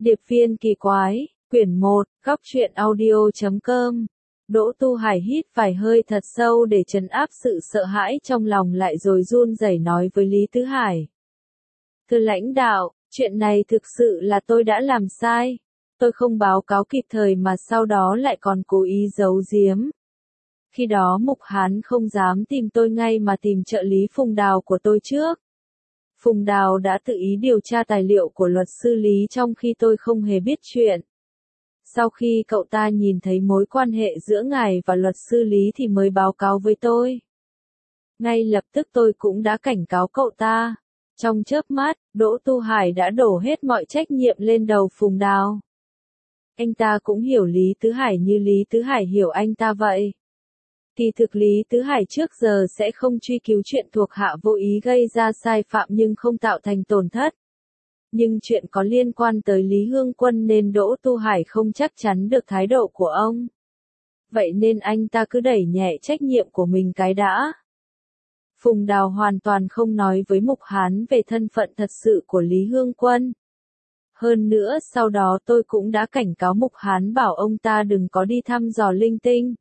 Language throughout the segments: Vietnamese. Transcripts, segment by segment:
Điệp viên kỳ quái, quyển 1, góc truyện audio.com. Đỗ Tu Hải hít vài hơi thật sâu để trấn áp sự sợ hãi trong lòng lại rồi run rẩy nói với Lý Tứ Hải. Thưa lãnh đạo, chuyện này thực sự là tôi đã làm sai. Tôi không báo cáo kịp thời mà sau đó lại còn cố ý giấu giếm. Khi đó Mục Hán không dám tìm tôi ngay mà tìm trợ lý Phùng Đào của tôi trước. Phùng Đào đã tự ý điều tra tài liệu của luật sư Lý trong khi tôi không hề biết chuyện. Sau khi cậu ta nhìn thấy mối quan hệ giữa ngài và luật sư Lý thì mới báo cáo với tôi. Ngay lập tức tôi cũng đã cảnh cáo cậu ta. Trong chớp mắt, Đỗ Tu Hải đã đổ hết mọi trách nhiệm lên đầu Phùng Đào. Anh ta cũng hiểu Lý Tứ Hải như Lý Tứ Hải hiểu anh ta vậy. Kỳ thực Lý Tứ Hải trước giờ sẽ không truy cứu chuyện thuộc hạ vô ý gây ra sai phạm nhưng không tạo thành tổn thất. Nhưng chuyện có liên quan tới Lý Hương Quân nên Đỗ Tu Hải không chắc chắn được thái độ của ông. Vậy nên anh ta cứ đẩy nhẹ trách nhiệm của mình cái đã. Phùng Đào hoàn toàn không nói với Mục Hán về thân phận thật sự của Lý Hương Quân. Hơn nữa sau đó tôi cũng đã cảnh cáo Mục Hán bảo ông ta đừng có đi thăm dò linh tinh.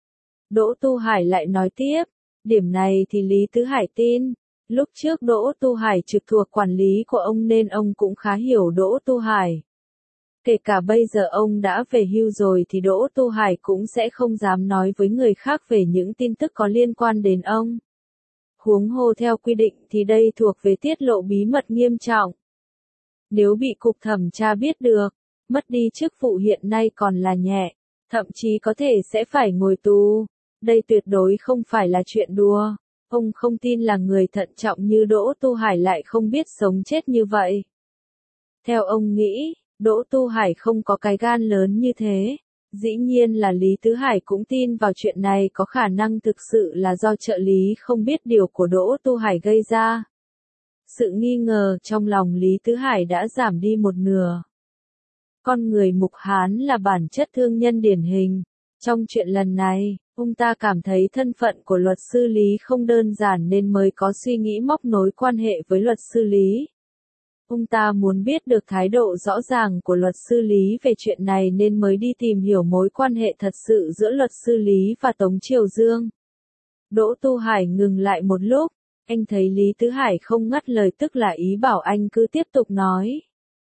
Đỗ Tu Hải lại nói tiếp, điểm này thì Lý Tứ Hải tin. Lúc trước Đỗ Tu Hải trực thuộc quản lý của ông nên ông cũng khá hiểu Đỗ Tu Hải. Kể cả bây giờ ông đã về hưu rồi thì Đỗ Tu Hải cũng sẽ không dám nói với người khác về những tin tức có liên quan đến ông. Huống hồ theo quy định thì đây thuộc về tiết lộ bí mật nghiêm trọng. Nếu bị cục thẩm tra biết được, mất đi chức vụ hiện nay còn là nhẹ, thậm chí có thể sẽ phải ngồi tù. Đây tuyệt đối không phải là chuyện đùa. Ông không tin là người thận trọng như Đỗ Tu Hải lại không biết sống chết như vậy. Theo ông nghĩ, Đỗ Tu Hải không có cái gan lớn như thế. Dĩ nhiên là Lý Tứ Hải cũng tin vào chuyện này có khả năng thực sự là do trợ lý không biết điều của Đỗ Tu Hải gây ra. Sự nghi ngờ trong lòng Lý Tứ Hải đã giảm đi một nửa. Con người Mục Hán là bản chất thương nhân điển hình. Trong chuyện lần này, ông ta cảm thấy thân phận của luật sư Lý không đơn giản nên mới có suy nghĩ móc nối quan hệ với luật sư Lý. Ông ta muốn biết được thái độ rõ ràng của luật sư Lý về chuyện này nên mới đi tìm hiểu mối quan hệ thật sự giữa luật sư Lý và Tống Triều Dương. Đỗ Tu Hải ngừng lại một lúc, anh thấy Lý Tứ Hải không ngắt lời tức là ý bảo anh cứ tiếp tục nói.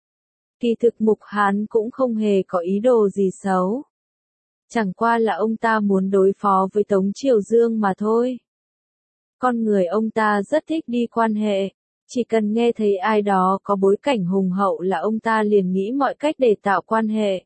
Kỳ thực Mục Hán cũng không hề có ý đồ gì xấu. Chẳng qua là ông ta muốn đối phó với Tống Triều Dương mà thôi. Con người ông ta rất thích đi quan hệ, chỉ cần nghe thấy ai đó có bối cảnh hùng hậu là ông ta liền nghĩ mọi cách để tạo quan hệ.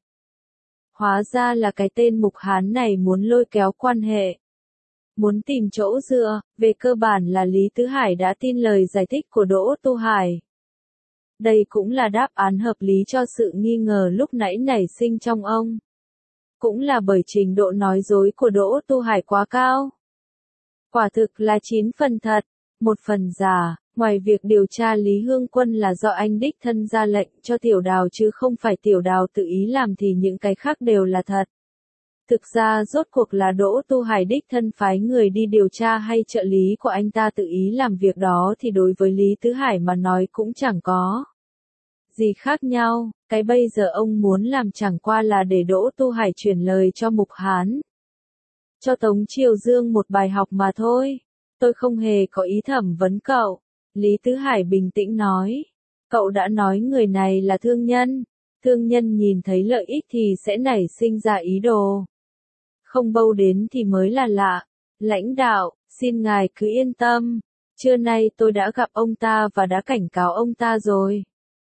Hóa ra là cái tên Mục Hán này muốn lôi kéo quan hệ. Muốn tìm chỗ dựa, về cơ bản là Lý Tứ Hải đã tin lời giải thích của Đỗ Tu Hải. Đây cũng là đáp án hợp lý cho sự nghi ngờ lúc nãy nảy sinh trong ông. Cũng là bởi trình độ nói dối của Đỗ Tu Hải quá cao. Quả thực là 9 phần thật, 1 phần giả, ngoài việc điều tra Lý Hương Quân là do anh đích thân ra lệnh cho Tiểu Đào chứ không phải Tiểu Đào tự ý làm thì những cái khác đều là thật. Thực ra rốt cuộc là Đỗ Tu Hải đích thân phái người đi điều tra hay trợ lý của anh ta tự ý làm việc đó thì đối với Lý Tứ Hải mà nói cũng chẳng có gì khác nhau, cái bây giờ ông muốn làm chẳng qua là để Đỗ Tu Hải chuyển lời cho Mục Hán. Cho Tống Triều Dương một bài học mà thôi, tôi không hề có ý thẩm vấn cậu. Lý Tứ Hải bình tĩnh nói, cậu đã nói người này là thương nhân nhìn thấy lợi ích thì sẽ nảy sinh ra ý đồ. Không bâu đến thì mới là lạ, lãnh đạo, xin ngài cứ yên tâm, trưa nay tôi đã gặp ông ta và đã cảnh cáo ông ta rồi.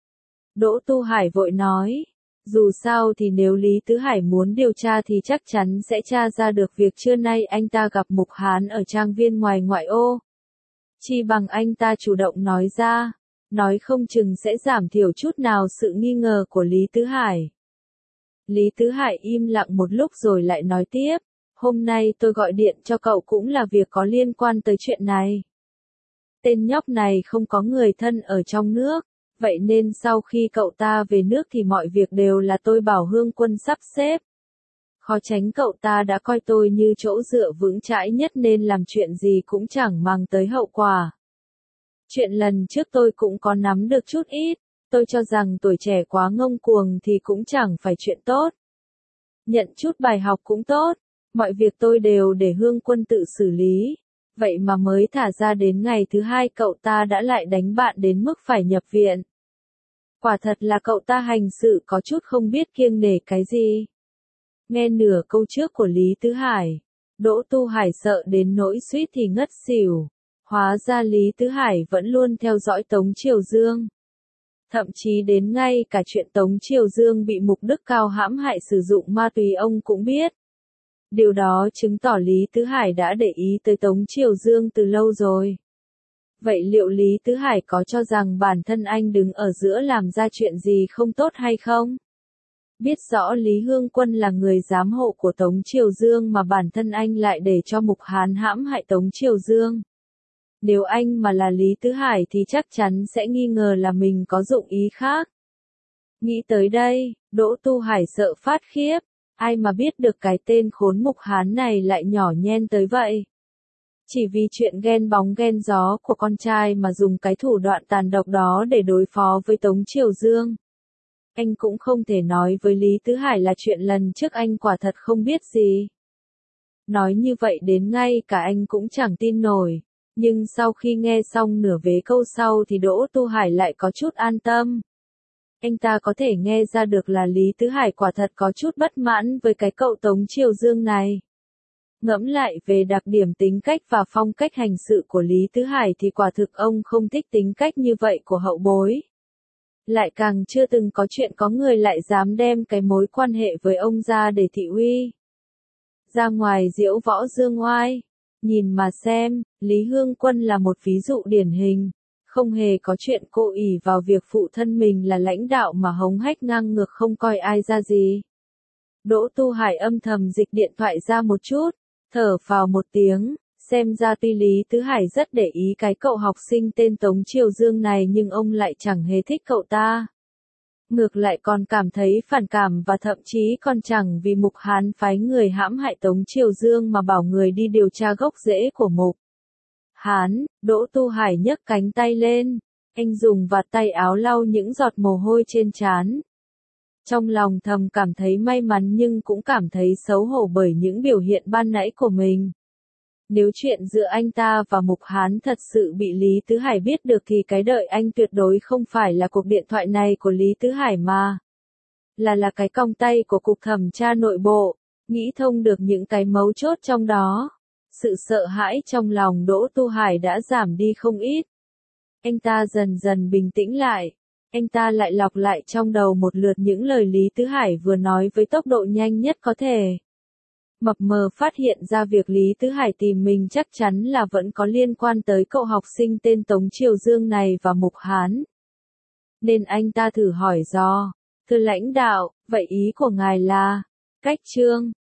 Đỗ Tu Hải vội nói, dù sao thì nếu Lý Tứ Hải muốn điều tra thì chắc chắn sẽ tra ra được việc trưa nay anh ta gặp Mục Hán ở trang viên ngoài ngoại ô. Chi bằng anh ta chủ động nói ra, nói không chừng sẽ giảm thiểu chút nào sự nghi ngờ của Lý Tứ Hải. Lý Tứ Hải im lặng một lúc rồi lại nói tiếp, hôm nay tôi gọi điện cho cậu cũng là việc có liên quan tới chuyện này. Tên nhóc này không có người thân ở trong nước. Vậy nên sau khi cậu ta về nước thì mọi việc đều là tôi bảo Hương Quân sắp xếp. Khó tránh cậu ta đã coi tôi như chỗ dựa vững chãi nhất nên làm chuyện gì cũng chẳng mang tới hậu quả. Chuyện lần trước tôi cũng có nắm được chút ít, Tôi cho rằng tuổi trẻ quá ngông cuồng thì cũng chẳng phải chuyện tốt. Nhận chút bài học cũng tốt, mọi việc tôi đều để Hương Quân tự xử lý. Vậy mà mới thả ra đến ngày thứ hai cậu ta đã lại đánh bạn đến mức phải nhập viện. Quả thật là cậu ta hành sự có chút không biết kiêng nể cái gì. Nghe nửa câu trước của Lý Tứ Hải, Đỗ Tu Hải sợ đến nỗi suýt thì ngất xỉu. Hóa ra Lý Tứ Hải vẫn luôn theo dõi Tống Triều Dương. Thậm chí đến ngay cả chuyện Tống Triều Dương bị Mục Đức Cao hãm hại sử dụng ma túy ông cũng biết. Điều đó chứng tỏ Lý Tứ Hải đã để ý tới Tống Triều Dương từ lâu rồi. Vậy liệu Lý Tứ Hải có cho rằng bản thân anh đứng ở giữa làm ra chuyện gì không tốt hay không? Biết rõ Lý Hương Quân là người giám hộ của Tống Triều Dương mà bản thân anh lại để cho Mục Hán hãm hại Tống Triều Dương. Nếu anh mà là Lý Tứ Hải thì chắc chắn sẽ nghi ngờ là mình có dụng ý khác. Nghĩ tới đây, Đỗ Tu Hải sợ phát khiếp. Ai mà biết được cái tên khốn Mục Hán này lại nhỏ nhen tới vậy. Chỉ vì chuyện ghen bóng ghen gió của con trai mà dùng cái thủ đoạn tàn độc đó để đối phó với Tống Triều Dương. Anh cũng không thể nói với Lý Tứ Hải là chuyện lần trước anh quả thật không biết gì. Nói như vậy đến ngay cả anh cũng chẳng tin nổi. Nhưng sau khi nghe xong nửa vế câu sau thì Đỗ Tu Hải lại có chút an tâm. Anh ta có thể nghe ra được là Lý Tứ Hải quả thật có chút bất mãn với cái cậu Tống Triều Dương này. Ngẫm lại về đặc điểm tính cách và phong cách hành sự của Lý Tứ Hải thì quả thực ông không thích tính cách như vậy của hậu bối. Lại càng chưa từng có chuyện có người lại dám đem cái mối quan hệ với ông ra để thị uy. Ra ngoài diễu võ dương oai. Nhìn mà xem, Lý Hương Quân là một ví dụ điển hình. Không hề có chuyện cô ỷ vào việc phụ thân mình là lãnh đạo mà hống hách ngang ngược không coi ai ra gì. Đỗ Tu Hải âm thầm dịch điện thoại ra một chút, thở phào một tiếng, xem ra tuy Lý Tứ Hải rất để ý cái cậu học sinh tên Tống Triều Dương này nhưng ông lại chẳng hề thích cậu ta. Ngược lại còn cảm thấy phản cảm và thậm chí còn chẳng vì Mục Hán phái người hãm hại Tống Triều Dương mà bảo người đi điều tra gốc rễ của Mục Hán. Đỗ Tu Hải nhấc cánh tay lên, anh dùng vạt tay áo lau những giọt mồ hôi trên trán. Trong lòng thầm cảm thấy may mắn nhưng cũng cảm thấy xấu hổ bởi những biểu hiện ban nãy của mình. Nếu chuyện giữa anh ta và Mục Hán thật sự bị Lý Tứ Hải biết được thì cái đợi anh tuyệt đối không phải là cuộc điện thoại này của Lý Tứ Hải mà là cái còng tay của cục thẩm tra nội bộ. Nghĩ thông được những cái mấu chốt trong đó, sự sợ hãi trong lòng Đỗ Tu Hải đã giảm đi không ít. Anh ta dần dần bình tĩnh lại. Anh ta lại lọc lại trong đầu một lượt những lời Lý Tứ Hải vừa nói với tốc độ nhanh nhất có thể. Mập mờ phát hiện ra việc Lý Tứ Hải tìm mình chắc chắn là vẫn có liên quan tới cậu học sinh tên Tống Triều Dương này và Mục Hán. Nên anh ta thử hỏi do, thưa lãnh đạo, vậy ý của ngài là, cách trương,